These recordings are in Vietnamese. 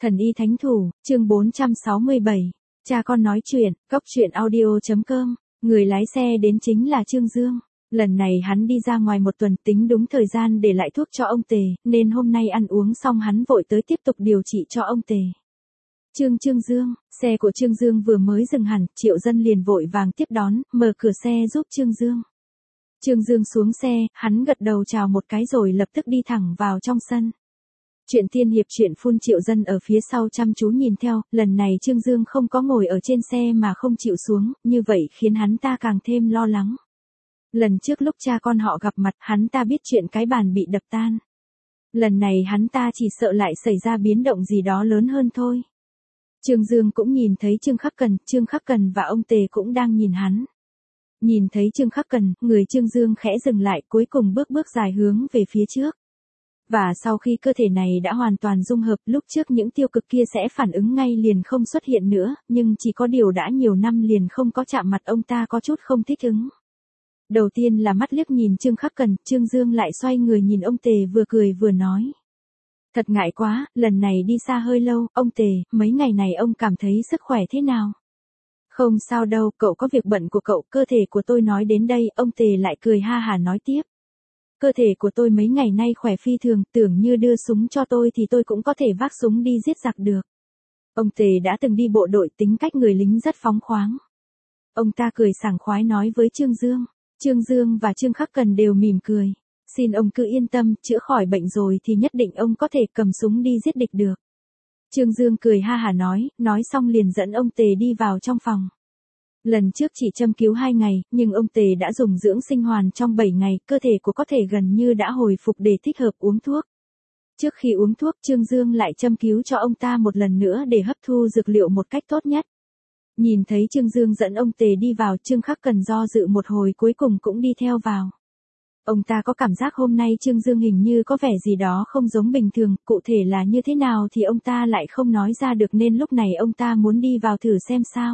Thần y thánh thủ, chương 467. Cha con nói chuyện, cốc truyện audio.com. Người lái xe đến chính là Trương Dương. Lần này hắn đi ra ngoài một tuần, tính đúng thời gian để lại thuốc cho ông Tề, nên hôm nay ăn uống xong hắn vội tới tiếp tục điều trị cho ông Tề. Trương Dương, xe của Trương Dương vừa mới dừng hẳn, Triệu Dân liền vội vàng tiếp đón, mở cửa xe giúp Trương Dương. Trương Dương xuống xe, hắn gật đầu chào một cái rồi lập tức đi thẳng vào trong sân. Chuyện tiên hiệp chuyện phun Triệu Dân ở phía sau chăm chú nhìn theo, lần này Trương Dương không có ngồi ở trên xe mà không chịu xuống, như vậy khiến hắn ta càng thêm lo lắng. Lần trước lúc cha con họ gặp mặt, hắn ta biết chuyện cái bàn bị đập tan. Lần này hắn ta chỉ sợ lại xảy ra biến động gì đó lớn hơn thôi. Trương Dương cũng nhìn thấy Trương Khắc Cần và ông Tề cũng đang nhìn hắn. Nhìn thấy Trương Khắc Cần, người Trương Dương khẽ dừng lại, cuối cùng bước dài hướng về phía trước. Và sau khi cơ thể này đã hoàn toàn dung hợp, lúc trước những tiêu cực kia sẽ phản ứng ngay liền không xuất hiện nữa, nhưng chỉ có điều đã nhiều năm liền không có chạm mặt, ông ta có chút không thích ứng. Đầu tiên là mắt liếc nhìn Trương Khắc Cần, Trương Dương lại xoay người nhìn ông Tề, vừa cười vừa nói. Thật ngại quá, lần này đi xa hơi lâu, ông Tề, mấy ngày này ông cảm thấy sức khỏe thế nào? Không sao đâu, cậu có việc bận của cậu, cơ thể của tôi nói đến đây, ông Tề lại cười ha hả nói tiếp. Cơ thể của tôi mấy ngày nay khỏe phi thường, tưởng như đưa súng cho tôi thì tôi cũng có thể vác súng đi giết giặc được. Ông Tề đã từng đi bộ đội, tính cách người lính rất phóng khoáng. Ông ta cười sảng khoái nói với Trương Dương. Trương Dương và Trương Khắc Cần đều mỉm cười. Xin ông cứ yên tâm, chữa khỏi bệnh rồi thì nhất định ông có thể cầm súng đi giết địch được. Trương Dương cười ha hả nói xong liền dẫn ông Tề đi vào trong phòng. Lần trước chỉ châm cứu 2 ngày, nhưng ông Tề đã dùng dưỡng sinh hoàn trong 7 ngày, cơ thể của có thể gần như đã hồi phục để thích hợp uống thuốc. Trước khi uống thuốc, Trương Dương lại châm cứu cho ông ta một lần nữa để hấp thu dược liệu một cách tốt nhất. Nhìn thấy Trương Dương dẫn ông Tề đi vào, Trương Khắc Cần do dự một hồi cuối cùng cũng đi theo vào. Ông ta có cảm giác hôm nay Trương Dương hình như có vẻ gì đó không giống bình thường, cụ thể là như thế nào thì ông ta lại không nói ra được, nên lúc này ông ta muốn đi vào thử xem sao.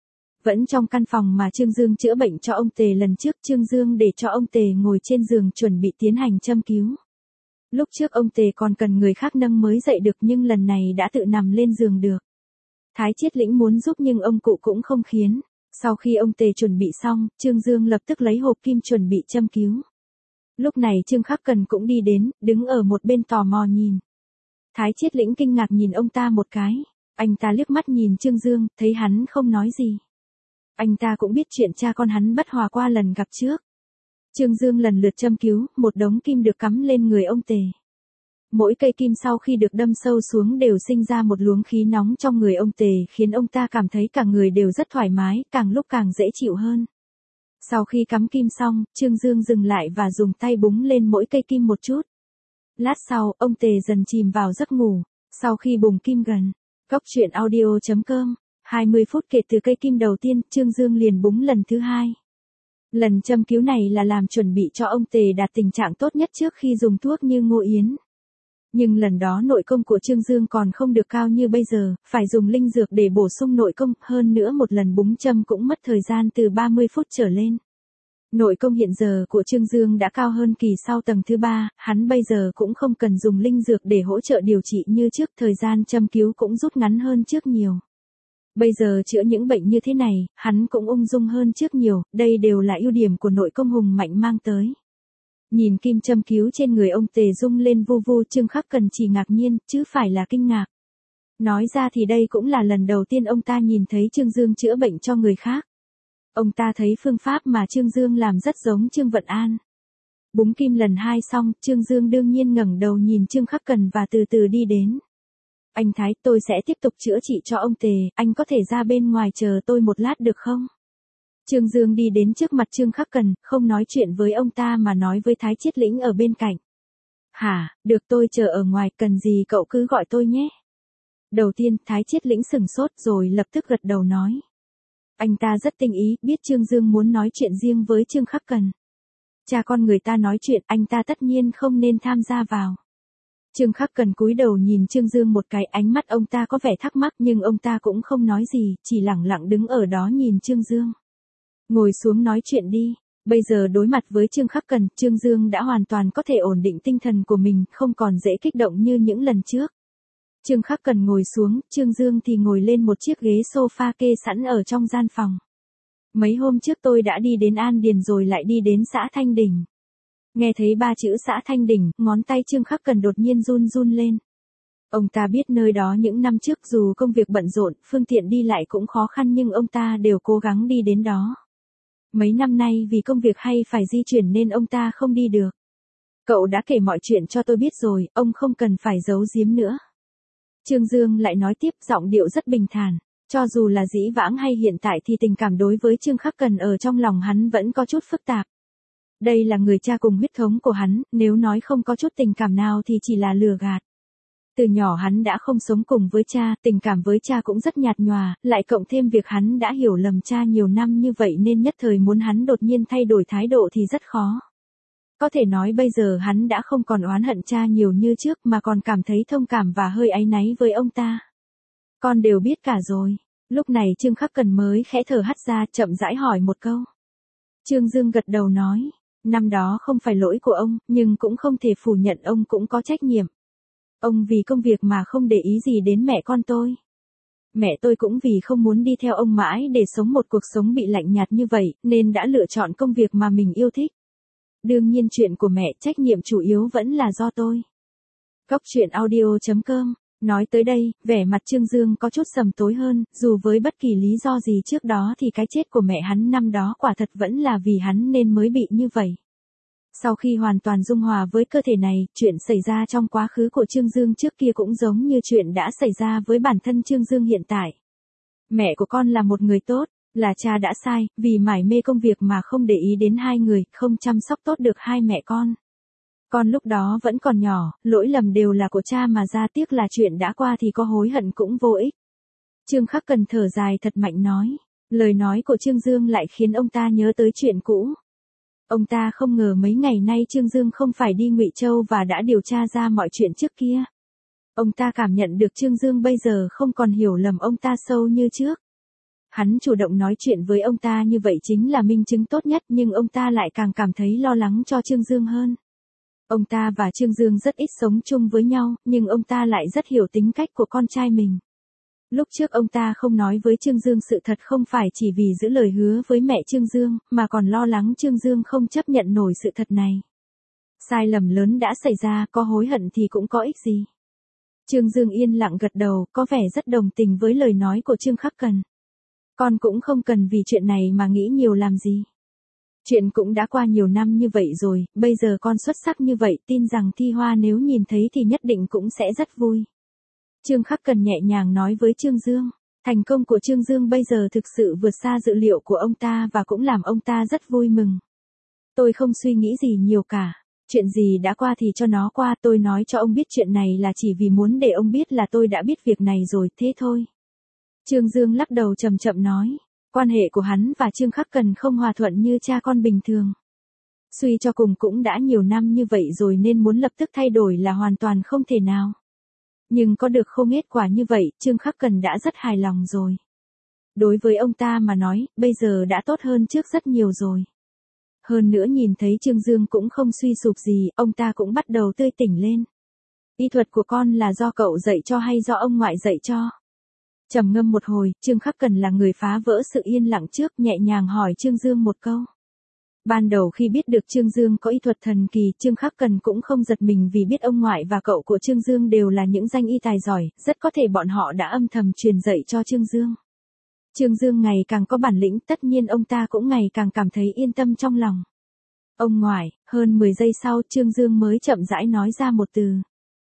Vẫn trong căn phòng mà Trương Dương chữa bệnh cho ông Tề lần trước, Trương Dương để cho ông Tề ngồi trên giường chuẩn bị tiến hành châm cứu. Lúc trước ông Tề còn cần người khác nâng mới dậy được, nhưng lần này đã tự nằm lên giường được. Thái Chiết Lĩnh muốn giúp nhưng ông cụ cũng không khiến. Sau khi ông Tề chuẩn bị xong, Trương Dương lập tức lấy hộp kim chuẩn bị châm cứu. Lúc này Trương Khắc Cần cũng đi đến, đứng ở một bên tò mò nhìn. Thái Chiết Lĩnh kinh ngạc nhìn ông ta một cái. Anh ta liếc mắt nhìn Trương Dương, thấy hắn không nói gì. Anh ta cũng biết chuyện cha con hắn bất hòa qua lần gặp trước. Trương Dương lần lượt châm cứu, một đống kim được cắm lên người ông Tề. Mỗi cây kim sau khi được đâm sâu xuống đều sinh ra một luồng khí nóng trong người ông Tề, khiến ông ta cảm thấy cả người đều rất thoải mái, càng lúc càng dễ chịu hơn. Sau khi cắm kim xong, Trương Dương dừng lại và dùng tay búng lên mỗi cây kim một chút. Lát sau, ông Tề dần chìm vào giấc ngủ. Sau khi bùng kim gần, cốc truyện audio.com, 20 phút kể từ cây kim đầu tiên, Trương Dương liền búng lần thứ 2. Lần châm cứu này là làm chuẩn bị cho ông Tề đạt tình trạng tốt nhất trước khi dùng thuốc như Ngô Yến. Nhưng lần đó nội công của Trương Dương còn không được cao như bây giờ, phải dùng linh dược để bổ sung nội công, hơn nữa một lần búng châm cũng mất thời gian từ 30 phút trở lên. Nội công hiện giờ của Trương Dương đã cao hơn kỳ sau tầng thứ 3, hắn bây giờ cũng không cần dùng linh dược để hỗ trợ điều trị như trước, thời gian châm cứu cũng rút ngắn hơn trước nhiều. Bây giờ chữa những bệnh như thế này, hắn cũng ung dung hơn trước nhiều, đây đều là ưu điểm của nội công hùng mạnh mang tới. Nhìn kim châm cứu trên người ông Tề rung lên vu vu, Trương Khắc Cần chỉ ngạc nhiên, chứ phải là kinh ngạc. Nói ra thì đây cũng là lần đầu tiên ông ta nhìn thấy Trương Dương chữa bệnh cho người khác. Ông ta thấy phương pháp mà Trương Dương làm rất giống Trương Vận An. Búng kim lần 2 xong, Trương Dương đương nhiên ngẩng đầu nhìn Trương Khắc Cần và từ từ đi đến. Anh Thái, tôi sẽ tiếp tục chữa trị cho ông Tề, anh có thể ra bên ngoài chờ tôi một lát được không? Trương Dương đi đến trước mặt Trương Khắc Cần, không nói chuyện với ông ta mà nói với Thái Chiết Lĩnh ở bên cạnh. Hả, được, tôi chờ ở ngoài, cần gì cậu cứ gọi tôi nhé. Đầu tiên, Thái Chiết Lĩnh sửng sốt rồi lập tức gật đầu nói. Anh ta rất tinh ý, biết Trương Dương muốn nói chuyện riêng với Trương Khắc Cần. Cha con người ta nói chuyện, anh ta tất nhiên không nên tham gia vào. Trương Khắc Cần cúi đầu nhìn Trương Dương một cái, ánh mắt ông ta có vẻ thắc mắc nhưng ông ta cũng không nói gì, chỉ lẳng lặng đứng ở đó nhìn Trương Dương. Ngồi xuống nói chuyện đi. Bây giờ đối mặt với Trương Khắc Cần, Trương Dương đã hoàn toàn có thể ổn định tinh thần của mình, không còn dễ kích động như những lần trước. Trương Khắc Cần ngồi xuống, Trương Dương thì ngồi lên một chiếc ghế sofa kê sẵn ở trong gian phòng. Mấy hôm trước tôi đã đi đến An Điền rồi lại đi đến xã Thanh Đỉnh. Nghe thấy ba chữ xã Thanh Đỉnh, ngón tay Trương Khắc Cần đột nhiên run run lên. Ông ta biết nơi đó những năm trước dù công việc bận rộn, phương tiện đi lại cũng khó khăn nhưng ông ta đều cố gắng đi đến đó. Mấy năm nay vì công việc hay phải di chuyển nên ông ta không đi được. Cậu đã kể mọi chuyện cho tôi biết rồi, ông không cần phải giấu giếm nữa. Trương Dương lại nói tiếp, giọng điệu rất bình thản. Cho dù là dĩ vãng hay hiện tại thì tình cảm đối với Trương Khắc Cần ở trong lòng hắn vẫn có chút phức tạp. Đây là người cha cùng huyết thống của hắn, nếu nói không có chút tình cảm nào thì chỉ là lừa gạt. Từ nhỏ hắn đã không sống cùng với cha, tình cảm với cha cũng rất nhạt nhòa, lại cộng thêm việc hắn đã hiểu lầm cha nhiều năm như vậy nên nhất thời muốn hắn đột nhiên thay đổi thái độ thì rất khó. Có thể nói bây giờ hắn đã không còn oán hận cha nhiều như trước mà còn cảm thấy thông cảm và hơi áy náy với ông ta. Con đều biết cả rồi. Lúc này Trương Khắc Cần mới khẽ thở hắt ra, chậm rãi hỏi một câu. Trương Dương gật đầu nói, năm đó không phải lỗi của ông, nhưng cũng không thể phủ nhận ông cũng có trách nhiệm. Ông vì công việc mà không để ý gì đến mẹ con tôi. Mẹ tôi cũng vì không muốn đi theo ông mãi để sống một cuộc sống bị lạnh nhạt như vậy, nên đã lựa chọn công việc mà mình yêu thích. Đương nhiên chuyện của mẹ, trách nhiệm chủ yếu vẫn là do tôi. Góc truyện audio.com. Nói tới đây, vẻ mặt Trương Dương có chút sầm tối hơn, dù với bất kỳ lý do gì trước đó thì cái chết của mẹ hắn năm đó quả thật vẫn là vì hắn nên mới bị như vậy. Sau khi hoàn toàn dung hòa với cơ thể này, chuyện xảy ra trong quá khứ của Trương Dương trước kia cũng giống như chuyện đã xảy ra với bản thân Trương Dương hiện tại. Mẹ của con là một người tốt, là cha đã sai, vì mải mê công việc mà không để ý đến hai người, không chăm sóc tốt được hai mẹ con. Con lúc đó vẫn còn nhỏ, lỗi lầm đều là của cha mà ra, tiếc là chuyện đã qua thì có hối hận cũng vô ích. Trương Khắc Cần thở dài thật mạnh nói. Lời nói của Trương Dương lại khiến ông ta nhớ tới chuyện cũ. Ông ta không ngờ mấy ngày nay Trương Dương không phải đi Ngụy Châu và đã điều tra ra mọi chuyện trước kia. Ông ta cảm nhận được Trương Dương bây giờ không còn hiểu lầm ông ta sâu như trước. Hắn chủ động nói chuyện với ông ta như vậy chính là minh chứng tốt nhất, nhưng ông ta lại càng cảm thấy lo lắng cho Trương Dương hơn. Ông ta và Trương Dương rất ít sống chung với nhau, nhưng ông ta lại rất hiểu tính cách của con trai mình. Lúc trước ông ta không nói với Trương Dương sự thật không phải chỉ vì giữ lời hứa với mẹ Trương Dương, mà còn lo lắng Trương Dương không chấp nhận nổi sự thật này. Sai lầm lớn đã xảy ra, có hối hận thì cũng có ích gì. Trương Dương yên lặng gật đầu, có vẻ rất đồng tình với lời nói của Trương Khắc Cần. Con cũng không cần vì chuyện này mà nghĩ nhiều làm gì. Chuyện cũng đã qua nhiều năm như vậy rồi, bây giờ con xuất sắc như vậy, tin rằng Thi Hoa nếu nhìn thấy thì nhất định cũng sẽ rất vui. Trương Khắc Cần nhẹ nhàng nói với Trương Dương. Thành công của Trương Dương bây giờ thực sự vượt xa dự liệu của ông ta và cũng làm ông ta rất vui mừng. Tôi không suy nghĩ gì nhiều cả. Chuyện gì đã qua thì cho nó qua, tôi nói cho ông biết chuyện này là chỉ vì muốn để ông biết là tôi đã biết việc này rồi, thế thôi. Trương Dương lắc đầu chậm chậm nói. Quan hệ của hắn và Trương Khắc Cần không hòa thuận như cha con bình thường. Suy cho cùng cũng đã nhiều năm như vậy rồi nên muốn lập tức thay đổi là hoàn toàn không thể nào. Nhưng có được không kết quả như vậy, Trương Khắc Cần đã rất hài lòng rồi. Đối với ông ta mà nói, bây giờ đã tốt hơn trước rất nhiều rồi. Hơn nữa nhìn thấy Trương Dương cũng không suy sụp gì, ông ta cũng bắt đầu tươi tỉnh lên. Y thuật của con là do cậu dạy cho hay do ông ngoại dạy cho? Trầm ngâm một hồi, Trương Khắc Cần là người phá vỡ sự yên lặng trước, nhẹ nhàng hỏi Trương Dương một câu. Ban đầu khi biết được Trương Dương có y thuật thần kỳ, Trương Khắc Cần cũng không giật mình vì biết ông ngoại và cậu của Trương Dương đều là những danh y tài giỏi, rất có thể bọn họ đã âm thầm truyền dạy cho Trương Dương. Trương Dương ngày càng có bản lĩnh, tất nhiên ông ta cũng ngày càng cảm thấy yên tâm trong lòng. Ông ngoại, hơn 10 giây sau Trương Dương mới chậm rãi nói ra một từ.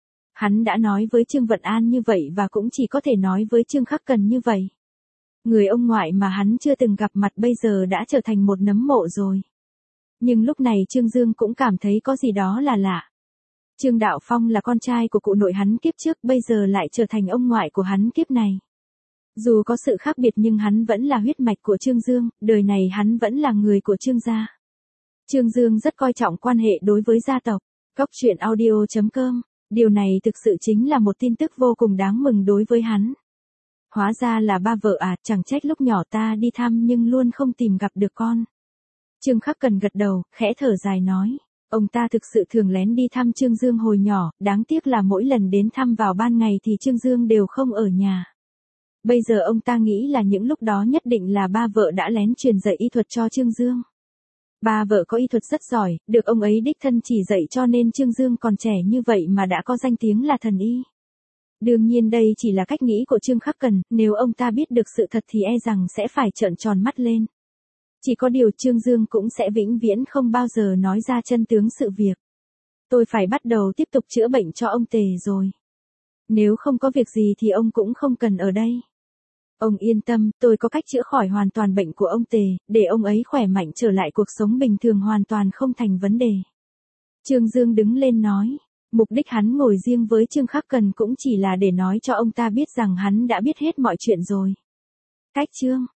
Hắn đã nói với Trương Vận An như vậy và cũng chỉ có thể nói với Trương Khắc Cần như vậy. Người ông ngoại mà hắn chưa từng gặp mặt bây giờ đã trở thành một nấm mộ rồi. Nhưng lúc này Trương Dương cũng cảm thấy có gì đó là lạ. Trương Đạo Phong là con trai của cụ nội hắn kiếp trước, bây giờ lại trở thành ông ngoại của hắn kiếp này. Dù có sự khác biệt nhưng hắn vẫn là huyết mạch của Trương Dương, đời này hắn vẫn là người của Trương gia. Trương Dương rất coi trọng quan hệ đối với gia tộc. Góc truyện audio.com. Điều này thực sự chính là một tin tức vô cùng đáng mừng đối với hắn. Hóa ra là ba vợ à, chẳng trách lúc nhỏ ta đi thăm nhưng luôn không tìm gặp được con. Trương Khắc Cần gật đầu, khẽ thở dài nói. Ông ta thực sự thường lén đi thăm Trương Dương hồi nhỏ, đáng tiếc là mỗi lần đến thăm vào ban ngày thì Trương Dương đều không ở nhà. Bây giờ ông ta nghĩ là những lúc đó nhất định là ba vợ đã lén truyền dạy y thuật cho Trương Dương. Ba vợ có y thuật rất giỏi, được ông ấy đích thân chỉ dạy cho nên Trương Dương còn trẻ như vậy mà đã có danh tiếng là thần y. Đương nhiên đây chỉ là cách nghĩ của Trương Khắc Cần, nếu ông ta biết được sự thật thì e rằng sẽ phải trợn tròn mắt lên. Chỉ có điều Trương Dương cũng sẽ vĩnh viễn không bao giờ nói ra chân tướng sự việc. Tôi phải bắt đầu tiếp tục chữa bệnh cho ông Tề rồi. Nếu không có việc gì thì ông cũng không cần ở đây. Ông yên tâm, tôi có cách chữa khỏi hoàn toàn bệnh của ông Tề, để ông ấy khỏe mạnh trở lại cuộc sống bình thường hoàn toàn không thành vấn đề. Trương Dương đứng lên nói. Mục đích hắn ngồi riêng với Trương Khắc Cần cũng chỉ là để nói cho ông ta biết rằng hắn đã biết hết mọi chuyện rồi. Cách chương